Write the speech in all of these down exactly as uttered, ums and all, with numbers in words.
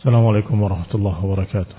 السلام عليكم ورحمة الله وبركاته.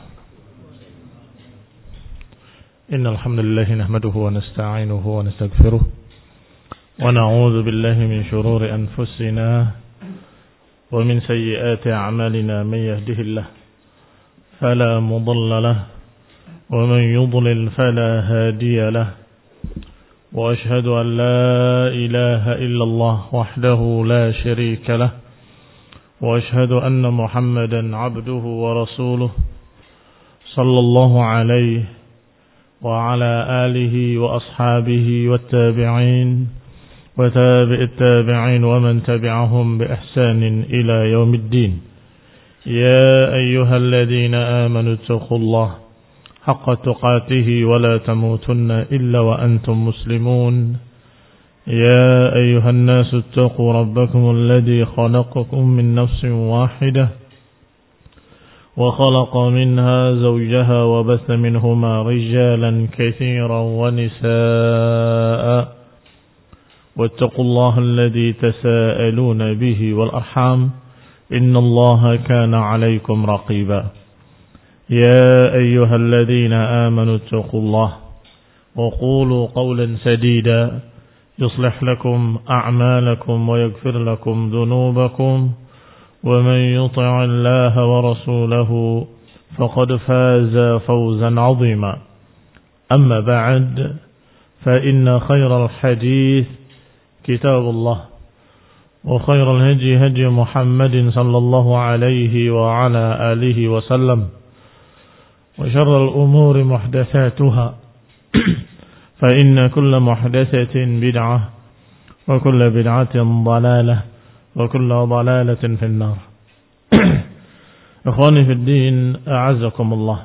إن الحمد لله نحمده ونستعينه ونستغفره ونعوذ بالله من شرور أنفسنا ومن سيئات أعمالنا. من يهده الله فلا مضل له ومن يضلل فلا هادي له، وأشهد أن لا إله إلا الله وحده لا شريك له، وأشهد أن محمدا عبده ورسوله صلى الله عليه وعلى آله وأصحابه والتابعين وتابع التابعين ومن تبعهم بإحسان إلى يوم الدين. يا أيها الذين آمنوا اتقوا الله حق تقاته ولا تموتن إلا وأنتم مسلمون. يا أيها الناس اتقوا ربكم الذي خلقكم من نفس واحدة وخلق منها زوجها وبث منهما رجالا كثيرا ونساء، واتقوا الله الذي تساءلون به والأرحام إن الله كان عليكم رقيبا. يا أيها الذين آمنوا اتقوا الله وقولوا قولا سديدا يصلح لكم أعمالكم ويغفر لكم ذنوبكم، ومن يطع الله ورسوله فقد فاز فوزا عظيما. أما بعد، فإن خير الحديث كتاب الله، وخير الهدي هدي محمد صلى الله عليه وعلى آله وسلم، وشر الأمور محدثاتها فإن كل محدثة بدعة وكل بدعة ضلالة وكل ضلالة في النار. إخواني في الدين، أعزكم الله.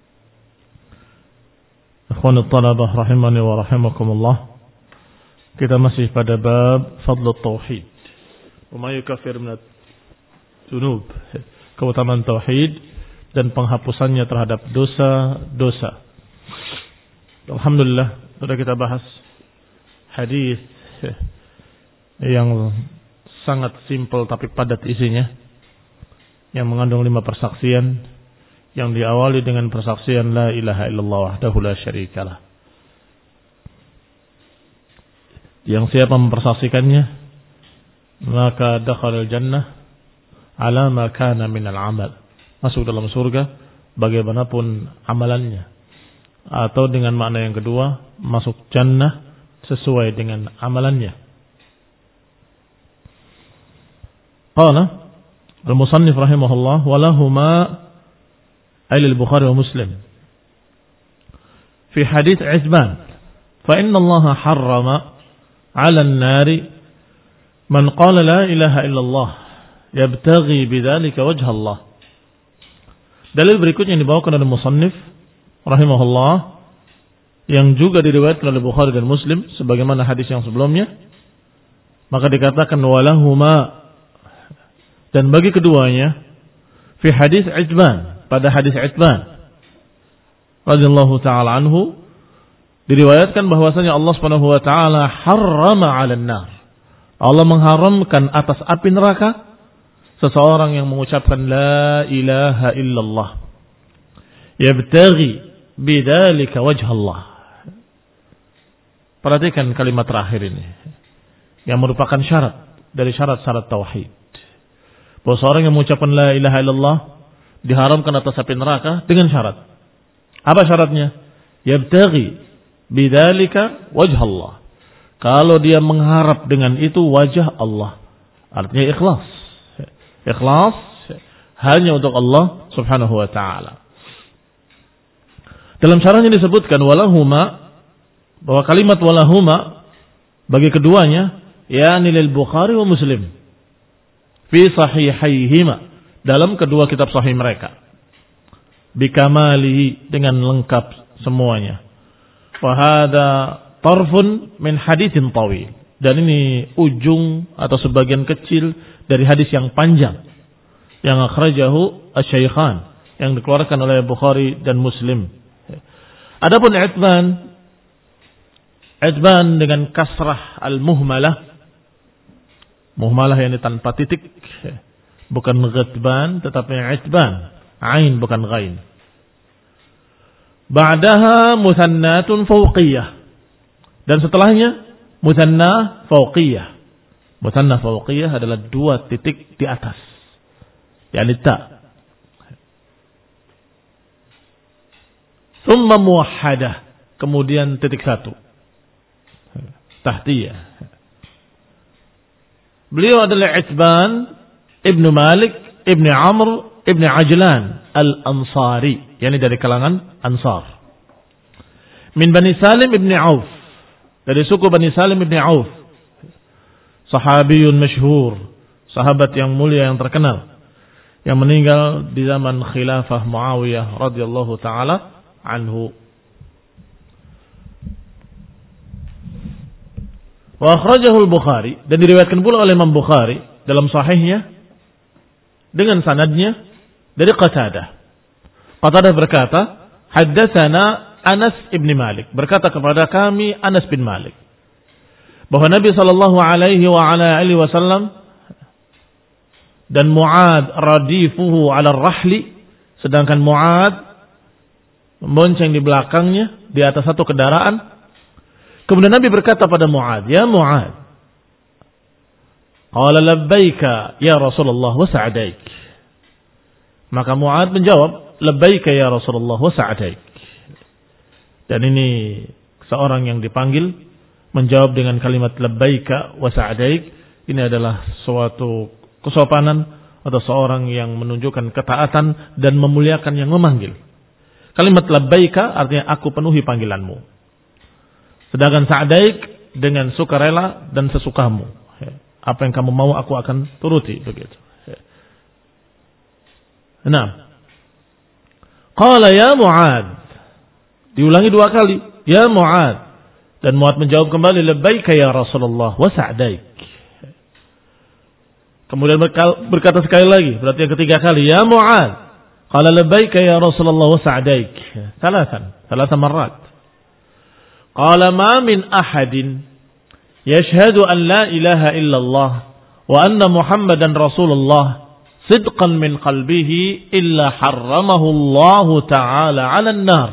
إخواني الطلبة rahimani wa rahimakumullah. Kita masih pada bab fadl tauhid wa ma yukaffir min dzunub, keutamaan tauhid dan penghapusannya terhadap dosa-dosa. Alhamdulillah, sudah kita bahas hadis yang sangat simpel tapi padat isinya, yang mengandung lima persaksian, yang diawali dengan persaksian la ilaha illallah wahdahu la syarikalah. Yang siapa mempersaksikannya, maka dakhalal jannah ala ma kana minal amal, masuk dalam surga bagaimanapun amalannya. Atau dengan makna yang kedua, masuk jannah sesuai dengan amalannya. Qala al-musannif rahimahullah walahuma ay al-Bukhari wa Muslim fi hadits Izban, fa inna Allah harrama 'ala an-nari man qala la ilaha illallah yabtaghi bidzalika wajha Allah. Dalil berikutnya yang dibawakan oleh musannif rahimahullah, yang juga diriwayatkan oleh Bukhari dan Muslim sebagaimana hadis yang sebelumnya, maka dikatakan walahuma, dan bagi keduanya, fi hadis Itban, pada hadis Itban radhiyallahu taala anhu, diriwayatkan bahwasanya Allah Subhanahu wa taala harrama 'alan nar, Allah mengharamkan atas api neraka seseorang yang mengucapkan la ilaha illallah yabtaghi bidzalika wajh Allah. Perhatikan kalimat terakhir ini, yang merupakan syarat dari syarat-syarat tauhid, bahwa seorang yang mengucapkan la ilaha illallah diharamkan atas api neraka dengan syarat. Apa syaratnya? Yabtaghi bidzalika wajh Allah, kalau dia mengharap dengan itu wajah Allah, artinya ikhlas. Ikhlas hanya untuk Allah Subhanahu wa taala. Dalam syarahnya disebutkan walahuma, bahwa kalimat walahuma bagi keduanya yakni lil Bukhari wa Muslim fi sahihaihima, dalam kedua kitab sahih mereka, bikamalihi, dengan lengkap semuanya. Wa hadza tarfun min haditsin tawil, dan ini ujung atau sebagian kecil dari hadis yang panjang yang akhrajahu asy-syaikhan, yang dikeluarkan oleh Bukhari dan Muslim. Adapun Itban, Itban dengan kasrah al-muhmalah, muhmalah yang tanpa titik, Bukan ghadban tetapi itban. Ain bukan ghain. Ba'daha muthannatun fawqiyah. Dan setelahnya muthanna fawqiyah. Muthanna fawqiyah adalah dua titik di atas. Yani ta. Thumma muwahhadah. Kemudian titik satu. Tahtiyah. Beliau adalah Itban Ibnu Malik Ibnu Amr Ibnu Ajlan Al-Ansari. Yani dari kalangan Ansar. Min Bani Salim Ibnu Auf. Dari suku Bani Salim Ibnu Auf. Sahabiyun masyhur. Sahabat yang mulia yang terkenal. Yang meninggal di zaman khilafah Muawiyah radhiyallahu ta'ala anhu. Wa akhrajahu al-Bukhari. Dan diriwayatkan pula oleh Imam Bukhari dalam sahihnya. Dengan sanadnya dari Qatadah. Qatadah berkata, haddatsana Anas ibn Malik. Berkata kepada kami Anas bin Malik. Bahwa Nabi sallallahu alaihi wa ala alihi wasallam dan Mu'ad radifuhu ala rahli. Sedangkan Mu'ad membonceng di belakangnya di atas satu kendaraan. Kemudian Nabi berkata pada Mu'ad, ya Mu'ad. Qala labbaika ya Rasulullah wa sa'adaik. Maka Mu'ad menjawab, labbaika ya Rasulullah wa sa'adaik. Dan ini seorang yang dipanggil menjawab dengan kalimat labbaika wa sa'adaik. Ini adalah suatu kesopanan atau seorang yang menunjukkan ketaatan dan memuliakan yang memanggil. Kalimat labbaika artinya aku penuhi panggilanmu. Sedangkan sa'adaik dengan sukarela dan sesukamu. Apa yang kamu mau aku akan turuti, begitu. Nah, qala ya Mu'ad. Diulangi dua kali, ya Mu'ad. Dan Mu'ad menjawab kembali, labbaika ya Rasulullah wa sa'daik. Kemudian berkata sekali lagi, berarti yang ketiga kali, ya Mu'ad. Qala labbaika ya Rasulullah wa sa'daik. Salasan, salasan marrat. Qala ma min ahadin yashhadu an la ilaha illallah wa anna Muhammadan Rasulullah sidqan min qalbihi illa harramahu Allah Ta'ala 'alan nar.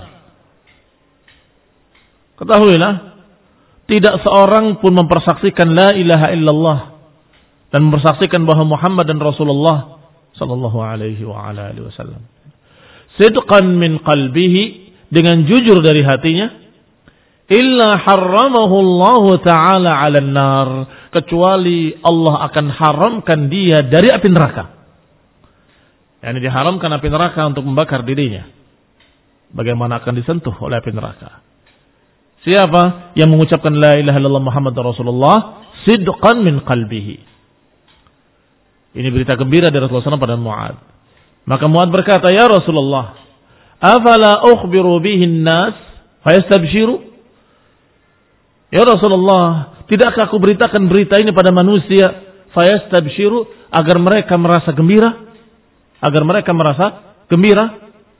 Ketahuilah, tidak seorang pun mempersaksikan la ilaha illallah dan mempersaksikan bahwa Muhammad dan Rasulullah sallallahu alaihi wa ala alihi wasallam sidqan min qalbihi, dengan jujur dari hatinya, illa harramahu Allah Ta'ala 'alan nar, kecuali Allah akan haramkan dia dari api neraka. Yani diharamkan api neraka untuk membakar dirinya. Bagaimana akan disentuh oleh api neraka? Siapa yang mengucapkan la ilaha illallah Muhammad Rasulullah sidqan min qalbihi. Ini berita gembira dari Rasulullah pada Mu'ad. Maka Mu'ad berkata, ya Rasulullah, afala ukhbiru bihin nas fayastabshiru? Ya Rasulullah, tidakkah aku beritakan berita ini pada manusia fayastabshiru, agar mereka merasa gembira? Agar mereka merasa gembira.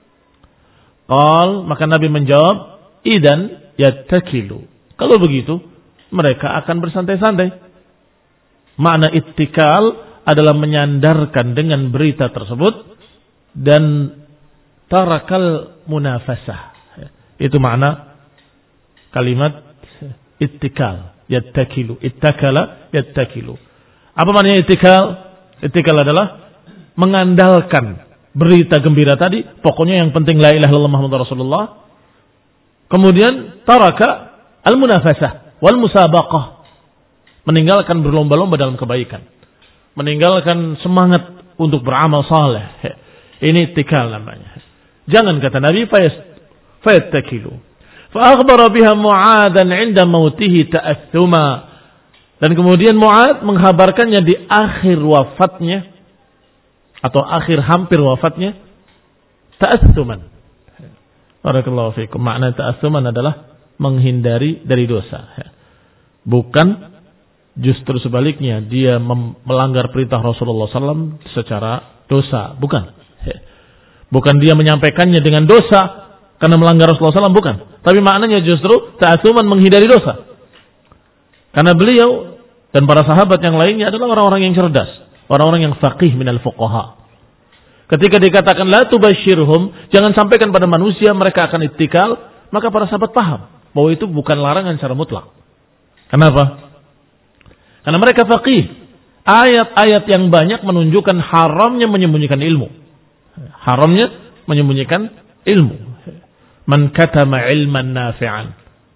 Qal, maka Nabi menjawab, idan yattakilu. Kalau begitu, mereka akan bersantai-santai. Makna ittikal adalah menyandarkan dengan berita tersebut dan tarakal munafasah. Itu makna kalimat ittikal. Yattakilu. Ittakala yattakilu. Apa maknanya ittikal? Ittikal adalah mengandalkan berita gembira tadi, pokoknya yang penting la ilaha illallah Muhammadur Rasulullah. Kemudian taraka al-munafasah wal musabaqah, meninggalkan berlomba-lomba dalam kebaikan, meninggalkan semangat untuk beramal saleh. Ini ittikal namanya. Jangan, kata Nabi, fayattakilu. Fa akhbara biha Mu'adan 'inda mautihi ta'athuma. Dan kemudian Mu'ad menghabarkannya di akhir wafatnya, atau akhir hampir wafatnya, ta'assuman. Barakallahu fiikum. Makna ta'assuman adalah menghindari dari dosa. Bukan justru sebaliknya, dia melanggar perintah Rasulullah sallallahu alaihi wasallam secara dosa. Bukan. Bukan dia menyampaikannya dengan dosa karena melanggar Rasulullah sallallahu alaihi wasallam. Bukan. Tapi maknanya justru ta'assuman menghindari dosa. Karena beliau dan para sahabat yang lainnya adalah orang-orang yang cerdas. orang-orang yang faqih minal fuqaha. Ketika dikatakan la tubashirhum, jangan sampaikan pada manusia mereka akan ittikal, maka para sahabat paham bahwa itu bukan larangan secara mutlak. Kenapa? Karena mereka faqih. Ayat-ayat yang banyak menunjukkan haramnya menyembunyikan ilmu. Haramnya menyembunyikan ilmu. Man katama ilman nafi'an.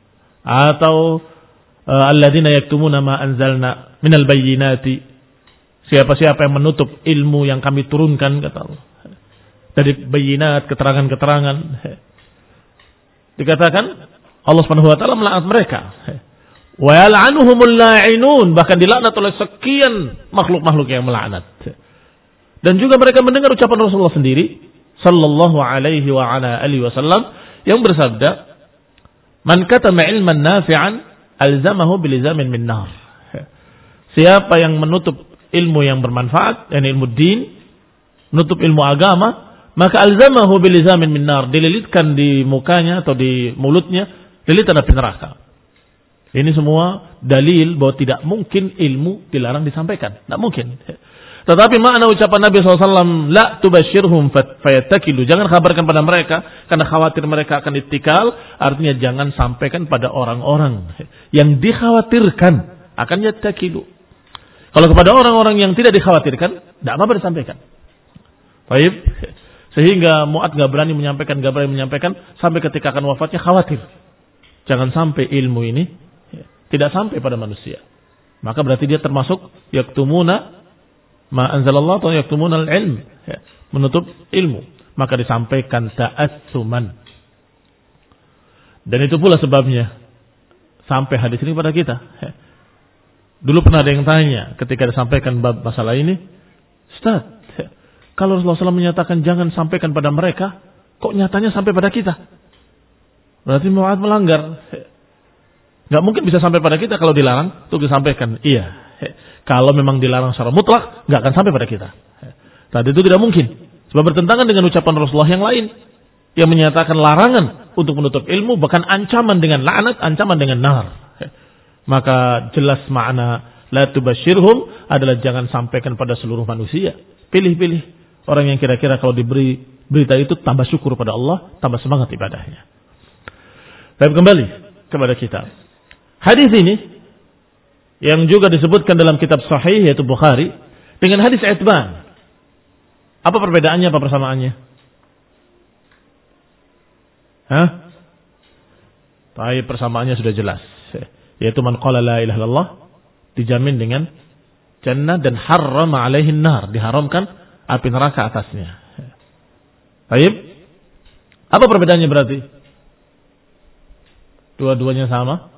Atau alladzina yaktumuna ma anzalna minal bayyinati. Siapa-siapa yang menutup ilmu yang kami turunkan, kata Allah. Dari bayyinat, keterangan-keterangan. Dikatakan Allah Subhanahu wa taala melaknat mereka. Wa yal'anuhumul la'inun, bahkan dilaknat oleh sekian makhluk-makhluk yang melaknat. Dan juga mereka mendengar ucapan Rasulullah sendiri sallallahu alaihi wa ala alihi wasallam yang bersabda, "Man katama ilman nafi'an alzamahu bilizamin min nar." Siapa yang menutup ilmu yang bermanfaat, yakni ilmu din, menutup ilmu agama, maka alzamahu bilizamin min nar, dililitkan di mukanya atau di mulutnya lilitan api neraka. Ini semua dalil bahwa tidak mungkin ilmu dilarang disampaikan. Tidak mungkin. Tetapi makna ucapan Nabi shallallahu alaihi wasallam, la tubashirhum fayattakilu, jangan kabarkan pada mereka karena khawatir mereka akan ittikal, artinya jangan sampaikan pada orang-orang yang dikhawatirkan akan yattakilu. Kalau kepada orang-orang yang tidak dikhawatirkan, tidak apa-apa disampaikan. Baik. Sehingga Mu'ad gak berani menyampaikan, gak berani menyampaikan, sampai ketika akan wafatnya khawatir. Jangan sampai ilmu ini tidak sampai pada manusia. Maka berarti dia termasuk yaktumuna ma anzalallah atau yaktumuna al-ilm, ya, menutup ilmu. Maka disampaikan ta'assuman. Dan itu pula sebabnya sampai hadis ini pada kita. Ya. Dulu pernah ada yang tanya ketika disampaikan bab masalah ini, Ustaz, ya, kalau Rasulullah shallallahu alaihi wasallam menyatakan jangan sampaikan pada mereka, kok nyatanya sampai pada kita? Berarti Mu'ad melanggar. Ya. Gak mungkin bisa sampai pada kita kalau dilarang untuk disampaikan. Iya. Kalau memang dilarang secara mutlak, gak akan sampai pada kita. Tadi itu tidak mungkin. Sebab bertentangan dengan ucapan Rasulullah yang lain. Yang menyatakan larangan untuk menutup ilmu, bahkan ancaman dengan laknat, ancaman dengan nar. Maka jelas makna la tubashirhum adalah jangan sampaikan pada seluruh manusia. Pilih-pilih orang yang kira-kira kalau diberi berita itu tambah syukur pada Allah, tambah semangat ibadahnya. Baik, kembali kepada kita. Hadis ini yang juga disebutkan dalam kitab sahih yaitu Bukhari dengan hadis Itban. Apa perbedaannya, apa persamaannya? Hah? Tapi persamaannya sudah jelas. Yaitu man qala la ilaha illallah dijamin dengan jannah dan harrama alaihi nar, diharamkan api neraka atasnya. Baik. Apa perbedaannya berarti? Dua-duanya sama.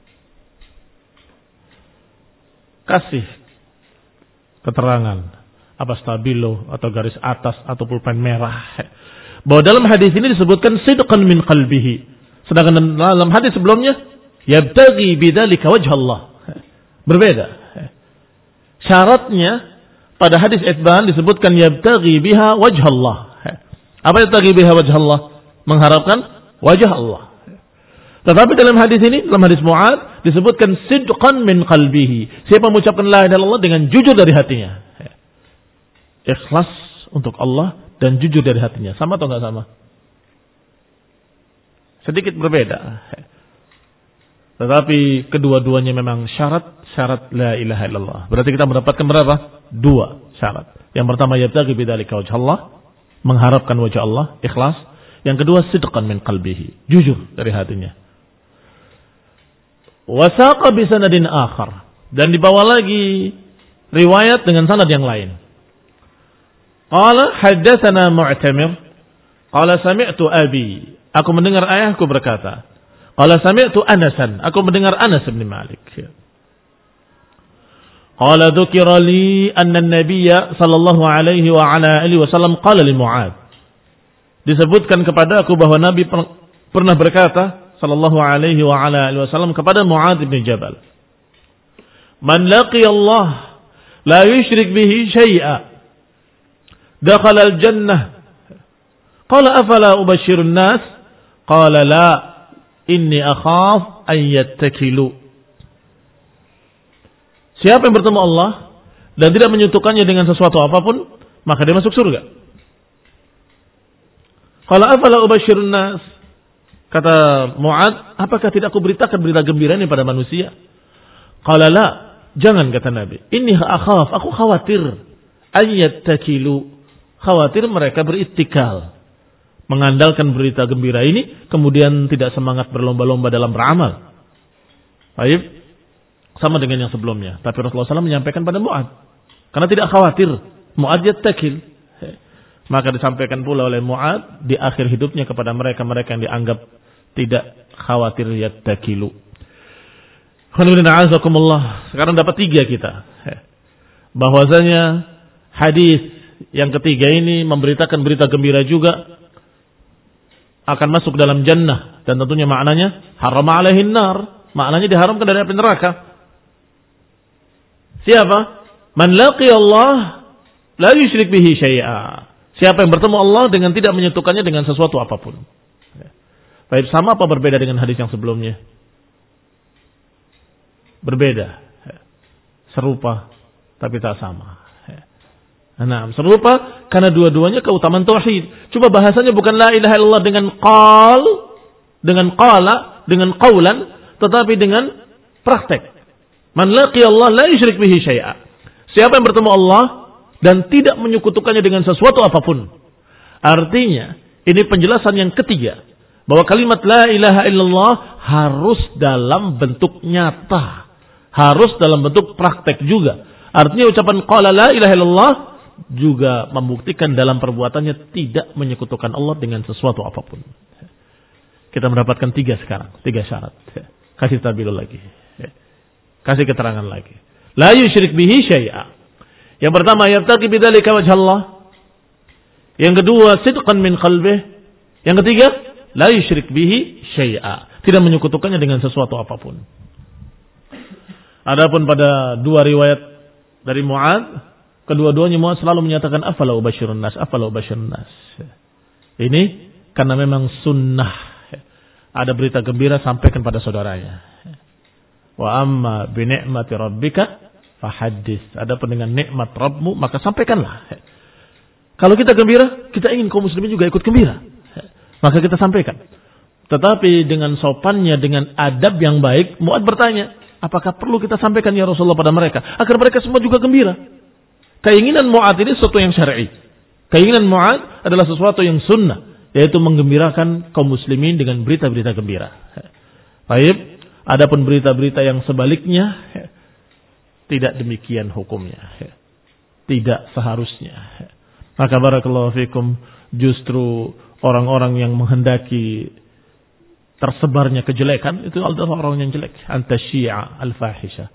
Kasih keterangan apa stabilo atau garis atas atau pulpen merah. Bahwa dalam hadis ini disebutkan sidqan min qalbihi. Sedangkan dalam hadis sebelumnya yabtaghi bidzalika wajh Allah. Berbeda. Syaratnya pada hadis Itban disebutkan yabtaghi biha wajh Allah. Apa yabtaghi biha wajh Allah? Mengharapkan wajah Allah. Tetapi dalam hadis ini, dalam hadis Mu'ad disebutkan sidqan min qalbihi. Siapa mengucapkan la ilaha illallah dengan jujur dari hatinya. Ikhlas untuk Allah dan jujur dari hatinya. Sama atau enggak sama? Sedikit berbeda. Tetapi kedua-duanya memang syarat-syarat la ilaha illallah. Berarti kita mendapatkan berapa? Dua syarat. Yang pertama yabtaghi bidzalika wajh Allah, mengharapkan wajah Allah, ikhlas. Yang kedua sidqan min qalbihi, jujur dari hatinya. Wasaqa bi sanadin akhar, dan dibawa lagi riwayat dengan sanad yang lain. Qala haddatsana Mu'tamir qala sami'tu abi, aku mendengar ayahku berkata. Qala sami'tu Anasan, aku mendengar Anas bin Malik. Qala dzukira li anna an-nabiyya sallallahu alaihi wa ala alihi wasallam qala li Mu'ad. Disebutkan kepada aku bahwa Nabi pernah berkata sallallahu alaihi wa ala alihi wasallam kepada Mu'ad bin Jabal, "Man laqiya Allah la yushrik bihi syai'a dakhala al-jannah." Qala afala ubashshiru an-nas? Qala la, inni akhaf an yattakilu. Siapa yang bertemu Allah dan tidak menyekutukannya dengan sesuatu apapun, maka dia masuk surga. Qala afala ubashirun nas? Kata Mu'adz, apakah tidak aku beritakan berita gembira ini pada manusia? Qala la, jangan, kata Nabi. Inni akhaf, aku khawatir ayyattakilu, khawatir mereka berittikal, mengandalkan berita gembira ini kemudian tidak semangat berlomba-lomba dalam beramal. Baik, sama dengan yang sebelumnya. Tapi Rasulullah shallallahu alaihi wasallam menyampaikan pada Mu'adz karena tidak khawatir Mu'adz yattakil. Maka disampaikan pula oleh Mu'adz di akhir hidupnya kepada mereka-mereka yang dianggap tidak khawatir yattakilu. Sekarang dapat tiga kita. Bahwasanya hadis yang ketiga ini memberitakan berita gembira juga akan masuk dalam jannah, dan tentunya maknanya harama alaihin nar, maknanya diharamkan dari api neraka. Siapa? Man laqi Allah la yusyrik bihi syai'a. Siapa yang bertemu Allah dengan tidak menyekutukannya dengan sesuatu apapun. Baik, sama apa berbeda dengan hadis yang sebelumnya? Berbeda. Serupa tapi tak sama. Nah, serupa karena dua-duanya keutamaan tauhid. Coba bahasanya bukan la ilaha illallah dengan qal, dengan qala, dengan qaulan, tetapi dengan praktek. Man laqi Allah la yusyrik bihi syai'a. Siapa yang bertemu Allah dan tidak menyekutukannya dengan sesuatu apapun. Artinya, ini penjelasan yang ketiga, bahwa kalimat la ilaha illallah harus dalam bentuk nyata, harus dalam bentuk praktek juga. Artinya ucapan qala la ilaha illallah juga membuktikan dalam perbuatannya tidak menyekutukan Allah dengan sesuatu apapun. Kita mendapatkan tiga sekarang, tiga syarat. Kasih tabiul lagi, kasih keterangan lagi. La yusyrik bihi syai'a. Yang pertama, yabtaqi bidzalika wajhallah. Yang kedua, sidqan min qalbih. Yang ketiga, la yusyrik bihi syai'a, tidak menyekutukannya dengan sesuatu apapun. Adapun pada dua riwayat dari Mu'adz, kedua-duanya Mu'adz selalu menyatakan afala ubashirun nas, afala ubashirun nas. Ini karena memang sunnah. Ada berita gembira sampaikan pada saudaranya. Wa amma bi ni'mati rabbika fahaddits. Adapun dengan nikmat Rabbmu maka sampaikanlah. Kalau kita gembira, kita ingin kaum muslimin juga ikut gembira. Maka kita sampaikan. Tetapi dengan sopannya, dengan adab yang baik, Mu'adz bertanya, apakah perlu kita sampaikan ya Rasulullah pada mereka agar mereka semua juga gembira? Keinginan Mu'adz ini sesuatu yang syar'i. Keinginan Mu'adz adalah sesuatu yang sunnah, yaitu menggembirakan kaum muslimin dengan berita-berita gembira. Baik, adapun berita-berita yang sebaliknya, tidak demikian hukumnya. Tidak seharusnya. Maka barakallahu fikum, justru orang-orang yang menghendaki tersebarnya kejelekan itu adalah orang yang jelek. Anta syi'a al-fahisha.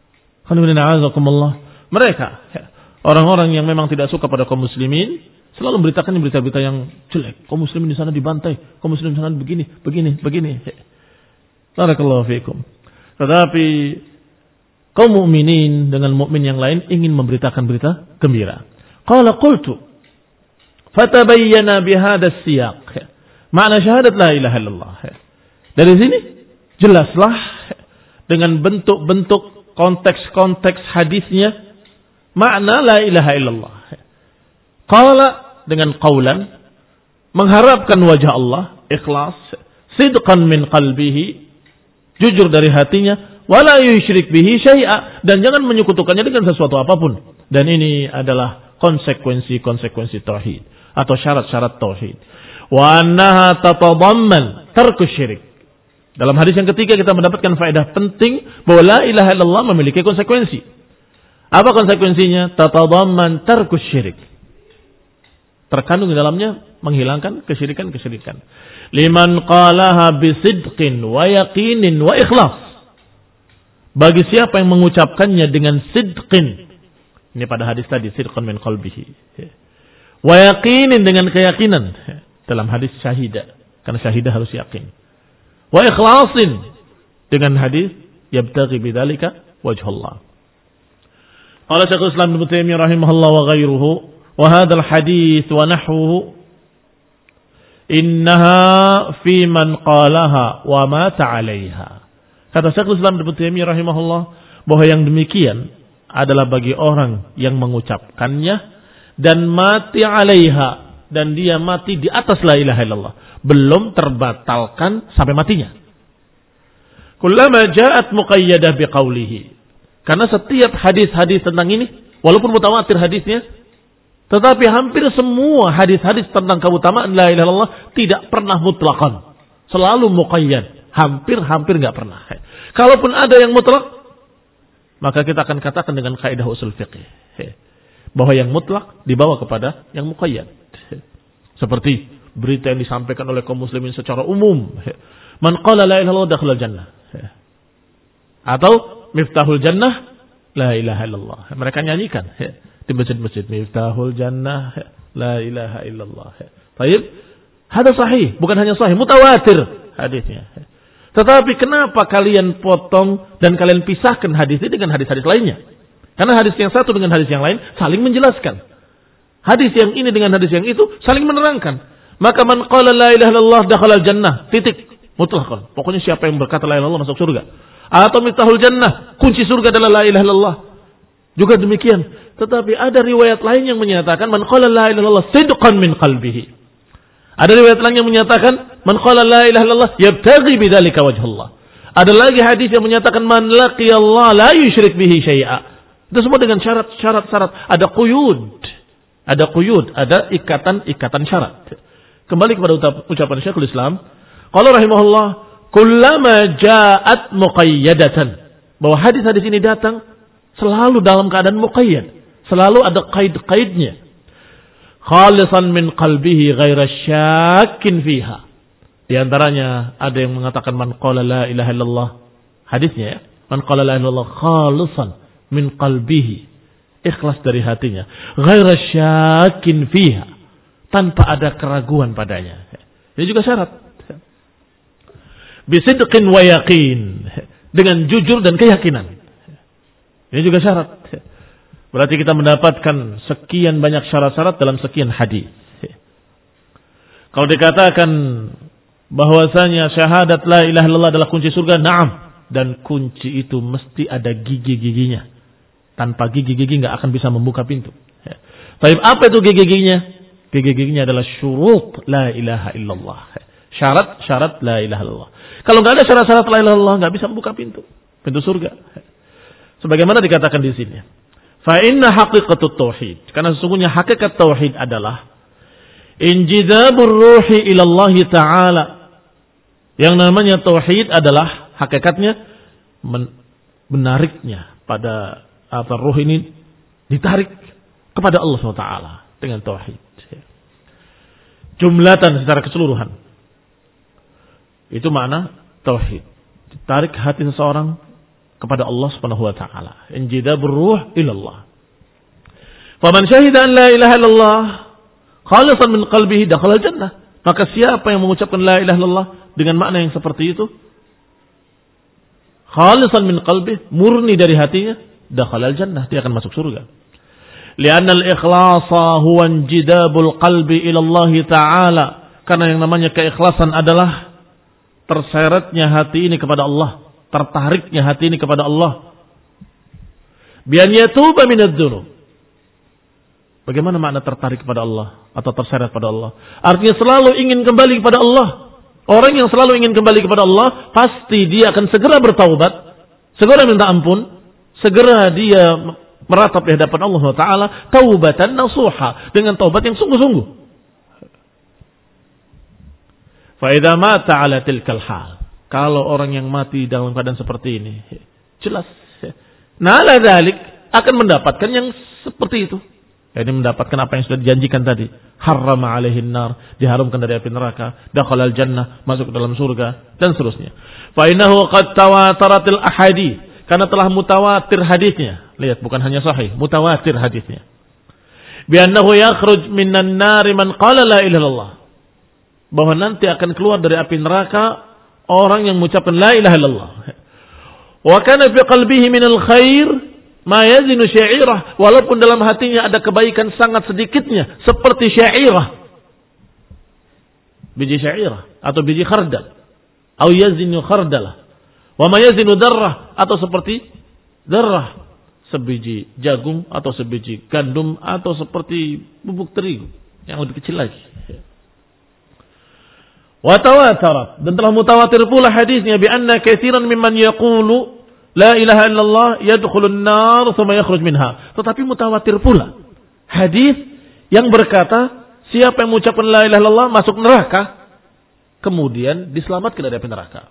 Mereka, orang-orang yang memang tidak suka pada kaum muslimin, selalu memberitakan berita-berita yang jelek. Kaum muslimin di sana dibantai, kaum muslimin di sana begini, begini, begini. Barakallahu fikum. Tetapi kaum mukminin dengan mukmin yang lain ingin memberitakan berita gembira. Qala qultu fatabayyana bihadha as-siyaq. Makna syahadat la ilaha illallah. Dari sini jelaslah dengan bentuk-bentuk konteks-konteks hadisnya makna la ilaha illallah. Qala dengan qaulan, mengharapkan wajah Allah, ikhlas, sidqan min qalbihi, jujur dari hatinya, wala yusyrik bihi syai'a, dan jangan menyekutukannya dengan sesuatu apapun. Dan ini adalah konsekuensi-konsekuensi tauhid atau syarat-syarat tauhid. Wa annaha tatadamman tarku syirik. Dalam hadis yang ketiga kita mendapatkan faedah penting bahwa la ilaha illallah memiliki konsekuensi. Apa konsekuensinya? Tatadamman tarku syirik. Terkandung di dalamnya menghilangkan kesyirikan-kesyirikan. Liman qalaha bisidqin wa yaqinin wa ikhlas. Bagi siapa yang mengucapkannya dengan sidqin. Ini pada hadis tadi, sidqan min qalbihi. Wa yaqinin, dengan keyakinan. Dalam hadis syahidah. Karena syahidah harus yakin. Wa ikhlasin, dengan hadis yabtaghi bidzalika wajhallah. Qala Syekhul Islam Ibnu Taimiyah rahimahullah wa ghairuhu, wa hadzal hadits wa nahwuhu innaha fi man qalaha wa mata 'alaiha. Kata Syekhul Islam Ibnu Taimiyah rahimahullah bahwa yang demikian adalah bagi orang yang mengucapkannya dan mati alaiha, dan dia mati di atas la ilaha illallah, belum terbatalkan sampai matinya. Kullama ja'at muqayyadah biqaulihi. Karena setiap hadis-hadis tentang ini, walaupun mutawatir hadisnya, tetapi hampir semua hadis-hadis tentang keutamaan la ilaha illallah tidak pernah mutlaqan, selalu muqayyad, hampir-hampir enggak pernah. Kalaupun ada yang mutlak, maka kita akan katakan dengan kaidah usul fiqh bahwa yang mutlak dibawa kepada yang muqayyad. Seperti berita yang disampaikan oleh kaum muslimin secara umum, man qala la ilaha illallah dakhala jannah, atau miftahul jannah la ilaha illallah. Mereka nyanyikan di masjid-masjid, miftahul jannah la ilaha illallah. Baik, hadis sahih, bukan hanya sahih, mutawatir hadisnya. Tetapi kenapa kalian potong dan kalian pisahkan hadis ini dengan hadis-hadis lainnya? Karena hadis yang satu dengan hadis yang lain saling menjelaskan. Hadis yang ini dengan hadis yang itu saling menerangkan. Maka man qala la ilaha illallah dakhala jannah, titik, mutlaqan. Pokoknya siapa yang berkata la ilaha illallah masuk surga. Atau miftahul jannah, kunci surga adalah la ilaha illallah. Juga demikian. Tetapi ada riwayat lain yang menyatakan man qala la ilaha illallah sidqan min qalbihi. Ada riwayat lain yang menyatakan man qala la ilaha illallah yabtaghi bidzalika wajhallah. Ada lagi hadis yang menyatakan man laqiyallaha la yusyrik bihi syai'a. Itu semua dengan syarat-syarat-syarat. Ada quyud. Ada quyud, ada ikatan-ikatan syarat. Kembali kepada ucapan Syekhul Islam, qala rahimahullah, kullama ja'at muqayyadatan. Bahwa hadis-hadis ini datang selalu dalam keadaan muqayyad. Selalu ada qaid-qaidnya. Khalisan min qalbihi ghaira syakin fiha. Di antaranya ada yang mengatakan man qala la ilaha illallah. Hadisnya ya. Man qala la ilaha illallah khalisan min qalbihi. Ikhlas dari hatinya. Ghaira syakin fiha. Tanpa ada keraguan padanya. Ini juga syarat. Bisidqin wa yaqin. Dengan jujur dan keyakinan. Ini juga syarat. Berarti kita mendapatkan sekian banyak syarat-syarat dalam sekian hadis. Kalau dikatakan bahwasanya syahadat la ilaha illallah adalah kunci surga, na'am. Dan kunci itu mesti ada gigi-giginya. Tanpa gigi-gigi nggak akan bisa membuka pintu. Tapi apa itu gigi-giginya? Gigi-giginya adalah syurut la ilaha illallah. Syarat-syarat la ilaha illallah. Kalau nggak ada syarat-syarat la ilaha illallah, nggak bisa membuka pintu. Pintu surga. Sebagaimana dikatakan di sini. Fa inna haqiqatut tauhid, karena sesungguhnya hakikat tauhid adalah injidabur ruhi ila Allah taala. Yang namanya tauhid adalah hakikatnya menariknya pada apa ruh ini ditarik kepada Allah subhanahu wa taala dengan tauhid. Jumlatan secara keseluruhan. Itu makna tauhid. Ditarik hati seseorang kepada Allah Subhanahu wa taala. Injidabur ruh ila Allah. Faman syahida an la ilaha illallah khalisan min qalbihi dakhala jannah. Maka siapa yang mengucapkan la ilaha illallah dengan makna yang seperti itu, khalisan min qalbihi, murni dari hatinya, dakhala jannah, dia akan masuk surga. Li'anna al-ikhlasa huwa injidabul qalbi ila Allah taala. Karena yang namanya keikhlasan adalah terseretnya hati ini kepada Allah. Tertariknya hati ini kepada Allah. Bian yatuba minadz dzunub. Bagaimana makna tertarik kepada Allah atau terseret pada Allah? Artinya selalu ingin kembali kepada Allah. Orang yang selalu ingin kembali kepada Allah, pasti dia akan segera bertaubat, segera minta ampun, segera dia meratap di hadapan Allah Taala taubatan nasuha, dengan taubat yang sungguh-sungguh. Fa idza mata ala tilkal hal. Kalau orang yang mati dalam keadaan seperti ini, jelas. Nah, ala dzalik akan mendapatkan yang seperti itu. Ini mendapatkan apa yang sudah dijanjikan tadi. Harrama alaihin nar, diharamkan dari api neraka. Dakhalal jannah, masuk ke dalam surga, dan seterusnya. Fa innahu qad tawataratil ahadits, karena telah mutawatir hadisnya. Lihat, bukan hanya sahih, mutawatir hadisnya. Bi annahu yakhruj minan nar man qala la ilaha illallah. Bahwa nanti akan keluar dari api neraka orang yang mengucapkan la ilaha illallah. Wa kana fi qalbihi minal khair ma yazinu syairah, walaupun dalam hatinya ada kebaikan sangat sedikitnya seperti syairah. Biji syairah atau biji khardal. Atau yazinu khardalah. Wa ma yazinu darrah, atau seperti darrah. sebiji jagung atau sebiji gandum atau seperti bubuk terigu yang lebih kecil lagi. Wa tawatarat, dan telah mutawatir pula hadisnya bi anna katsiran mimman yaqulu la ilaha illallah yadkhulun nar thumma yakhruj minha. Tetapi mutawatir pula hadis yang berkata siapa yang mengucapkan la ilaha illallah masuk neraka kemudian diselamatkan dari api neraka.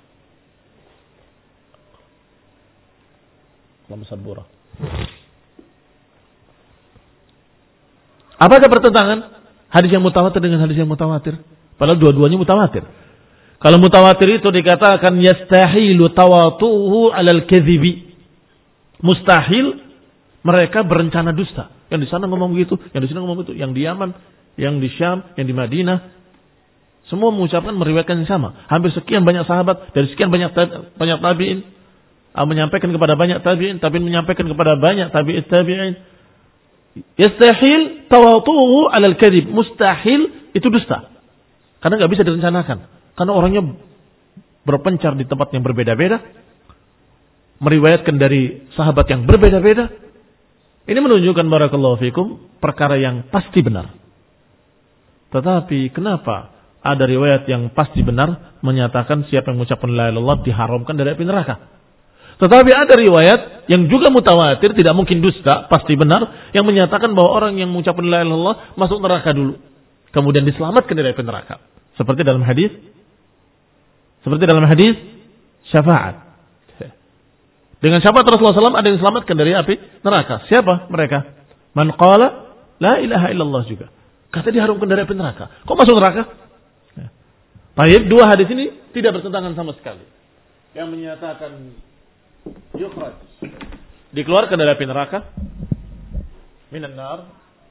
Apakah pertentangan hadis yang mutawatir dengan hadis yang mutawatir? Padahal dua-duanya mutawatir. Kalau mutawatir itu dikatakan yastahilu tawatuhu alal kadhibi. Mustahil mereka berencana dusta. Yang di sana ngomong begitu, yang di sini ngomong begitu, yang di Yaman, yang di Syam, yang di Madinah, semua mengucapkan meriwayatkan yang sama. Hampir sekian banyak sahabat dari sekian banyak banyak tabi'in menyampaikan kepada banyak tabi'in, tabi'in menyampaikan kepada banyak tabi'in tabi'in. Yastahil tawatuhu alal kadhib. Mustahil itu dusta. Karena nggak bisa direncanakan. Karena orangnya berpencar di tempat yang berbeda-beda, meriwayatkan dari sahabat yang berbeda-beda. Ini menunjukkan barakallahu fikum perkara yang pasti benar. Tetapi kenapa ada riwayat yang pasti benar menyatakan siapa yang mengucapkan la ilaha illallah diharamkan dari api neraka? Tetapi ada riwayat yang juga mutawatir, tidak mungkin dusta, pasti benar, yang menyatakan bahwa orang yang mengucapkan la ilaha illallah masuk neraka dulu, kemudian diselamatkan dari api neraka. Seperti dalam hadis, seperti dalam hadis syafaat. Dengan syafaat Rasulullah shallallahu alaihi wasallam ada yang diselamatkan dari api neraka. Siapa mereka? Man qala la ilaha illallah juga. Kata diharamkan dari api neraka. Kok masuk neraka? Baik, dua hadis ini tidak bertentangan sama sekali. Yang menyatakan yukhraj, dikeluarkan dari api neraka, minan nar.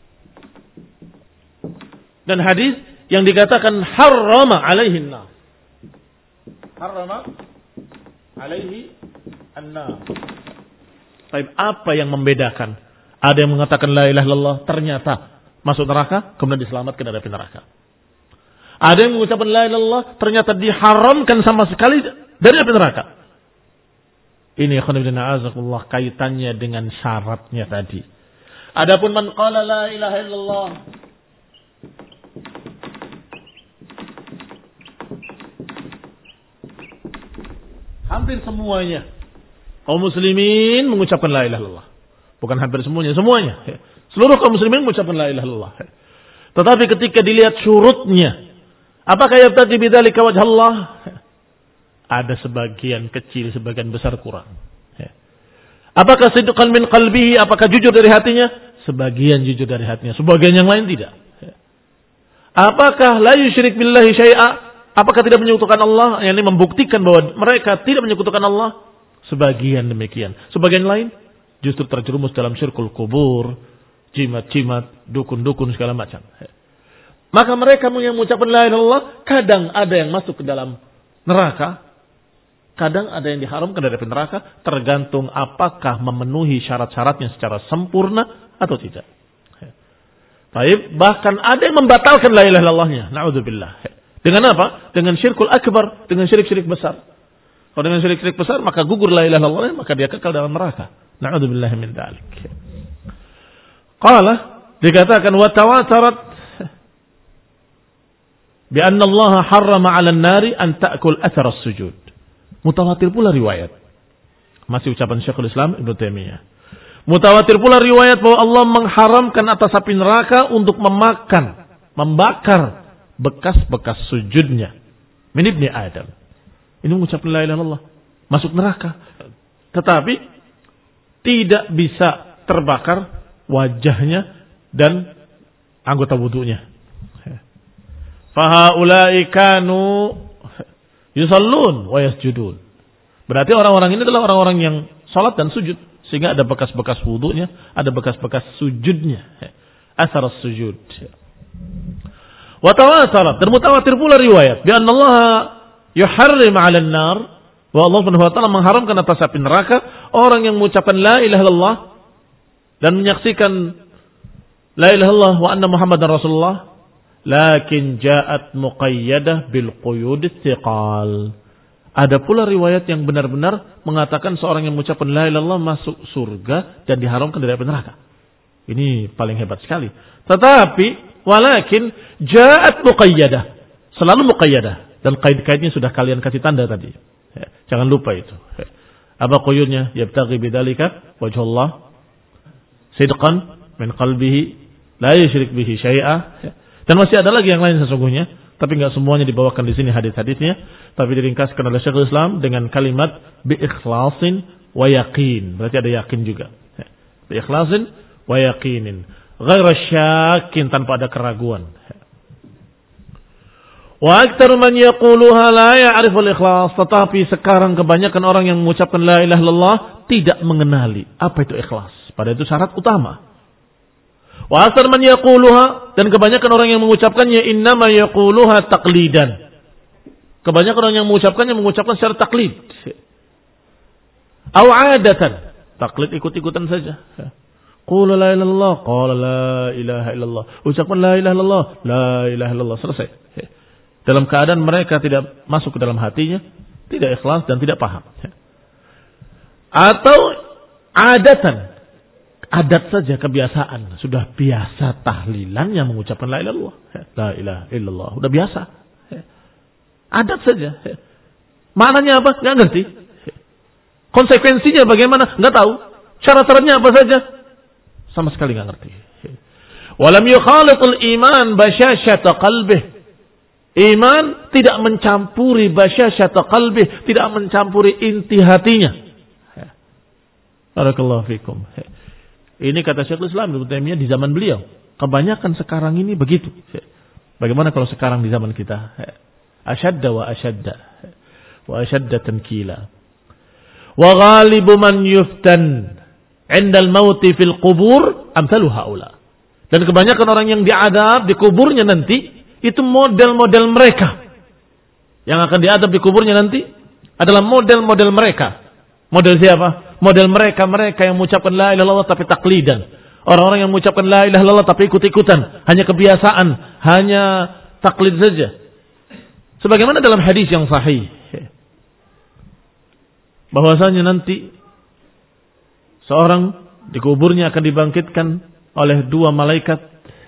Dan hadis yang dikatakan harrama alaihi an-nar. Harrama alaihi an-nar. Baik, apa yang membedakan? Ada yang mengatakan la ilaha illallah ternyata masuk neraka kemudian diselamatkan dari api neraka. Ada yang mengucapkan la ilaha illallah ternyata diharamkan sama sekali dari api neraka. Ini azakumullah kaitannya dengan syaratnya tadi. Adapun man qala la ilaha illallah hampir semuanya kaum muslimin mengucapkan la ilaha illallah. Bukan hampir semuanya, semuanya. Seluruh kaum muslimin mengucapkan la ilaha illallah. Tetapi ketika dilihat syurutnya, apakah yabtaghi bidzalika wajh Allah? Ada sebagian kecil, sebagian besar kurang. Apakah sidqan min qalbihi? Apakah jujur dari hatinya? Sebagian jujur dari hatinya, sebagian yang lain tidak. Apakah la yusyrik billahi syai'a? Apakah tidak menyekutukan Allah? Yang ini membuktikan bahwa mereka tidak menyekutukan Allah. Sebagian demikian. Sebagian lain justru terjerumus dalam syirkul kubur, jimat-jimat, dukun-dukun segala macam. Maka mereka yang mengucapkan la ilaha illallah kadang ada yang masuk ke dalam neraka, kadang ada yang diharamkan dari neraka, tergantung apakah memenuhi syarat-syaratnya secara sempurna atau tidak. Baik, bahkan ada yang membatalkan la ilaha illallahnya. Na'udzubillah. Dengan apa? Dengan syirkul akbar, dengan syirik-syirik besar. Kalau dengan syirik-syirik besar maka gugur la ilaha illallah, maka dia kekal dalam neraka. Na'udzubillah min dzalik. Qala, dikatakan wa tawatarat bi anna Allah harrama 'ala an-nari an ta'kul athar as-sujud. Mutawatir pula riwayat. Masih ucapan Syekhul Islam Ibnu Taimiyah. Mutawatir pula riwayat bahwa Allah mengharamkan atas api neraka untuk memakan, membakar bekas-bekas sujudnya. Min ibni Adam. Ini mengucapkan la ilaha illallah, masuk neraka. Tetapi tidak bisa terbakar wajahnya dan anggota wudunya. Fahaulai kanu yusallun wa yasjudun. Berarti orang-orang ini adalah orang-orang yang salat dan sujud, sehingga ada bekas-bekas wudunya, ada bekas-bekas sujudnya. Athar as-sujud. Wa tawatarat, dan mutawatir pula riwayat bi anna Allah yuharrim 'ala an-nar, wa Allah Subhanahu wa taala mengharamkan atas api neraka orang yang mengucapkan la ilaha illallah dan menyaksikan la ilaha illallah wa anna Muhammadar Rasulullah, lakin ja'at muqayyadah bil quyud istiqal. Ada pula riwayat yang benar-benar mengatakan seorang yang mengucapkan la ilaha illallah masuk surga dan diharamkan dari api neraka. Ini paling hebat sekali. Tetapi walakin ja'at muqayyadah. Selalu muqayyadah dan qaid-qaidnya sudah kalian kasih tanda tadi. Ya, jangan lupa itu. Ya. Apa quyudnya? Yabtaghi bidzalika wajhullah sidqan min qalbihi la yusyrik bihi syai'a. Ya. Dan masih ada lagi yang lain sesungguhnya, tapi enggak semuanya dibawakan di sini hadis-hadisnya, tapi diringkaskan oleh Syekhul Islam dengan kalimat bi ikhlasin wa yaqin. Berarti ada yakin juga. Ya. Bi ikhlasin wa yaqinin. Ghaira syakin, tanpa ada keraguan. Ya. Wa aktsar man yaquluha la ya'riful ikhlas, tetapi sekarang kebanyakan orang yang mengucapkan la ilaha illallah tidak mengenali apa itu ikhlas. Padahal itu syarat utama. Wa aktsar man yaquluha, dan kebanyakan orang yang mengucapkannya innama yaquluha taqlidan. Kebanyakan orang yang mengucapkannya mengucapkan secara taklid. Au 'adatan, taklid ikut-ikutan saja. Qul la ilaha illallah, qala la ilaha illallah. Ucapkan la ilaha illallah, la ilaha illallah, selesai. Dalam keadaan mereka tidak masuk ke dalam hatinya, tidak ikhlas dan tidak paham. Atau adatan, adat saja, kebiasaan, sudah biasa tahlilan yang mengucapkan la ilaha illallah, la ilaha illallah, sudah biasa. Adat saja. Maknanya apa? Enggak ngerti. Konsekuensinya bagaimana? Enggak tahu. Syarat-syaratnya apa saja? Sama sekali enggak ngerti. Walam yukhalitul iman basyashata qalbih. Iman tidak mencampuri basyasyata qalbih, tidak mencampuri inti hatinya. Barakallahu fikum. Ini kata Syekhul Islam Ibnu Taimiyah di zaman beliau. Kebanyakan sekarang ini begitu. Bagaimana kalau sekarang di zaman kita? Asyadda wa asyadda. Wa asyadda tankila. Wa ghalibu man yuftan 'inda al-maut fil qubur amsalu haula. Dan kebanyakan orang yang diadab di kuburnya nanti, itu model-model mereka. Yang akan diadab di kuburnya nanti adalah model-model mereka. Model siapa? Model mereka-mereka yang mengucapkan la ilaha illallah tapi taklidan. Orang-orang yang mengucapkan la ilaha illallah tapi ikut-ikutan. Hanya kebiasaan. Hanya taklid saja. Sebagaimana dalam hadis yang sahih. Bahwasanya nanti seorang di kuburnya akan dibangkitkan oleh dua malaikat.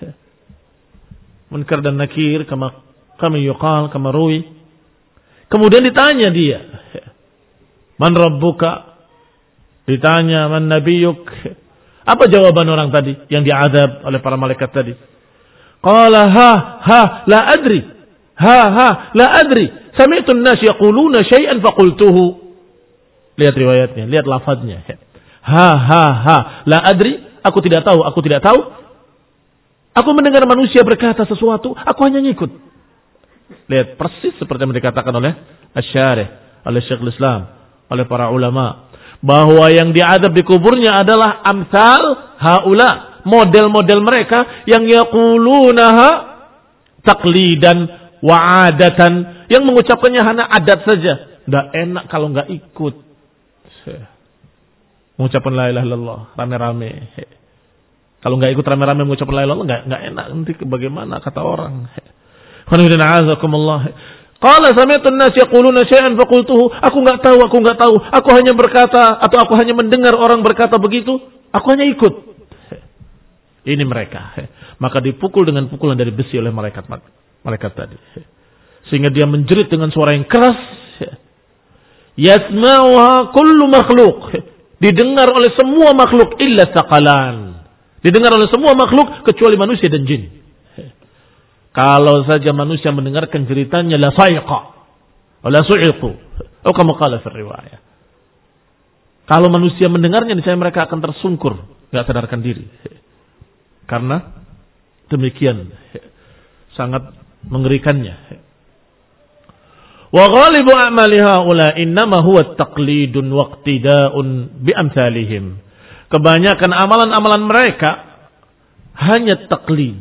Munkar dan Nakir, kama kami yuqal, kama ruwi. Kemudian ditanya dia, man rabbuka? Ditanya, man nabiyuk? Apa jawaban orang tadi yang diazab oleh para malaikat tadi? Qala ha ha la adri. Ha ha la adri. Sami'tu an-nas yaquluna syai'an faqultuhu. Lihat riwayatnya, lihat lafaznya. Ha ha ha la adri, aku tidak tahu, aku tidak tahu. Aku mendengar manusia berkata sesuatu, aku hanya ngikut. Lihat persis seperti yang dikatakan oleh Asy-Syarih, oleh Syekhul Islam, oleh para ulama, bahwa yang diadab di kuburnya adalah amsal haula, model-model mereka yang yaqulunaha taqlidan wa adatan, yang mengucapkannya hanya adat saja. Enggak enak kalau enggak ikut. Mengucapkan la ilaha illallah rame-rame. Kalau nggak ikut rame-rame mengucapkan la ilaha illallah, nggak nggak enak, nanti bagaimana kata orang. Qala sami'tu an-nas yaquluna syai'an faqultuhu. Aku nggak tahu, aku nggak tahu. Aku hanya berkata atau aku hanya mendengar orang berkata begitu, aku hanya ikut. Ini mereka. Maka dipukul dengan pukulan dari besi oleh malaikat malaikat tadi. Sehingga dia menjerit dengan suara yang keras. Yasma'uha kullu makhluk. Didengar oleh semua makhluk illa tsaqalan. Didengar oleh semua makhluk kecuali manusia dan jin. Kalau saja manusia mendengarkan ceritanya la saiqa wala su'iqu. Atau kama qala fi riwayah. Kalau manusia mendengarnya niscaya mereka akan tersungkur, enggak sadarkan diri. Karena demikian sangat mengerikannya. Wa ghalibu a'mali haula innama huwa taqlidun wa iqtida'un bi amsalihim. Kebanyakan amalan-amalan mereka hanya taklid.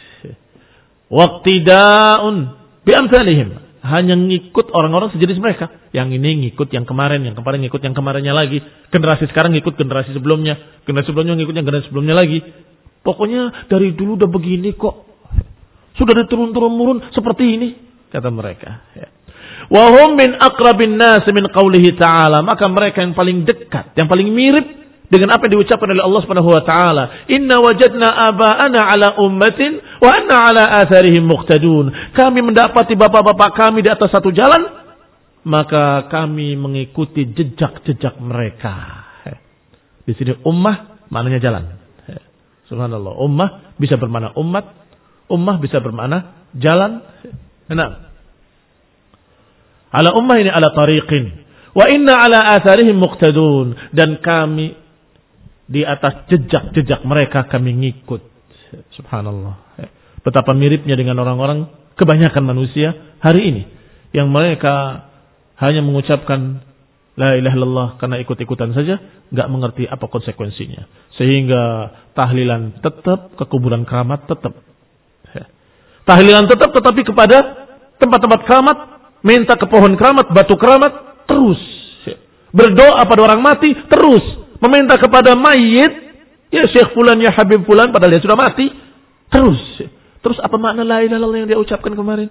Waqtida'un bi amsalihim, hanya ngikut orang-orang sejenis mereka. Yang ini ngikut yang kemarin, yang kemarin ngikut yang kemarinnya lagi. Generasi sekarang ngikut generasi sebelumnya, generasi sebelumnya ngikut yang generasi sebelumnya lagi. Pokoknya dari dulu udah begini kok. Sudah diturun-turun-murun seperti ini, kata mereka. Wa hum min aqrabin nas min qawlihi ta'ala. Maka mereka yang paling dekat, yang paling mirip dengan apa yang diucapkan oleh Allah Subhanahu wa taala. Inna wajadna aba'ana ala ummatin wa anna ala atharihim muqtadun. Kami mendapati bapak-bapak kami di atas satu jalan, maka kami mengikuti jejak-jejak mereka. Di sini ummah maknanya jalan. Subhanallah. Ummah bisa bermakna umat, ummah bisa bermakna jalan. Nah, ala ummah ini ala tariqin. Wa inna ala atharihim muqtadun. Dan kami di atas jejak-jejak mereka kami ngikut. Subhanallah. Betapa miripnya dengan orang-orang kebanyakan manusia hari ini. Yang mereka hanya mengucapkan la ilaha illallah karena ikut-ikutan saja. Gak mengerti apa konsekuensinya. Sehingga tahlilan tetap, kekuburan keramat tetap. Tahlilan tetap tetapi kepada tempat-tempat keramat. Minta ke pohon keramat, batu keramat. Terus. Berdoa pada orang mati. Terus. Meminta kepada mayit, ya Syekh Fulan, ya Habib Fulan, padahal dia sudah mati. Terus. Terus apa makna la ilaha illallah yang dia ucapkan kemarin?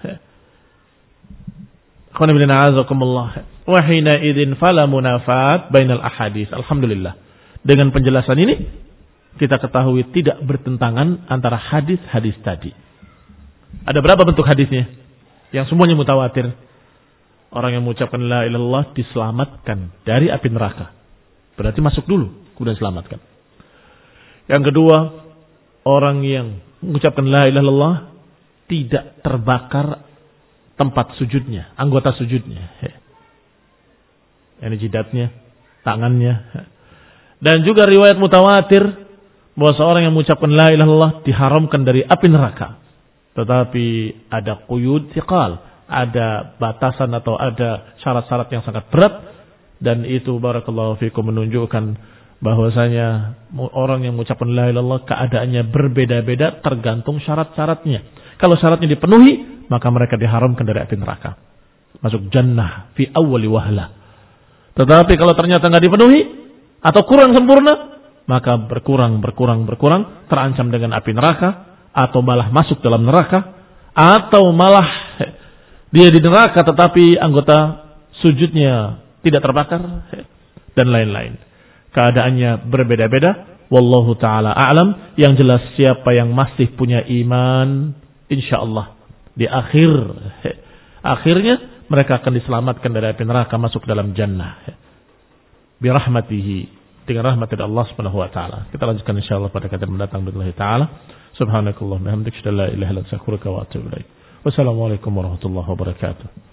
Wa hina idzin fala munafat bainal ahadits. Alhamdulillah. Dengan penjelasan ini, kita ketahui tidak bertentangan antara hadis-hadis tadi. Ada berapa bentuk hadisnya? Yang semuanya mutawatir. Orang yang mengucapkan la ilaha illallah diselamatkan dari api neraka. Berarti masuk dulu, kemudian selamatkan. Yang kedua, orang yang mengucapkan la ilaha illallah tidak terbakar tempat sujudnya, anggota sujudnya. Ini jidatnya, tangannya. Dan juga riwayat mutawatir bahwa seorang yang mengucapkan la ilaha illallah diharamkan dari api neraka. Tetapi ada quyud thiqal, ada batasan atau ada syarat-syarat yang sangat berat. Dan itu barakallahu fikum menunjukkan bahwasanya orang yang mengucapkan la ilaha illallah keadaannya berbeda-beda tergantung syarat-syaratnya. Kalau syaratnya dipenuhi, maka mereka diharamkan dari api neraka. Masuk jannah fi awwali wahla. Tetapi kalau ternyata enggak dipenuhi atau kurang sempurna, maka berkurang berkurang berkurang terancam dengan api neraka atau malah masuk dalam neraka atau malah dia di neraka tetapi anggota sujudnya tidak terbakar dan lain-lain. Keadaannya berbeda-beda. Wallahu ta'ala a'lam. Yang jelas siapa yang masih punya iman, insyaallah di akhir akhirnya mereka akan diselamatkan dari api neraka, masuk dalam jannah birahmatihi, dengan rahmat dari Allah Subhanahu wa taala. Kita lanjutkan insyaallah pada kajian mendatang billahi taala. Subhanakallahumma wa bihamdika, la ilaha illa anta, astaghfiruka wa atubu ilaik. Wassalamualaikum warahmatullahi wabarakatuh.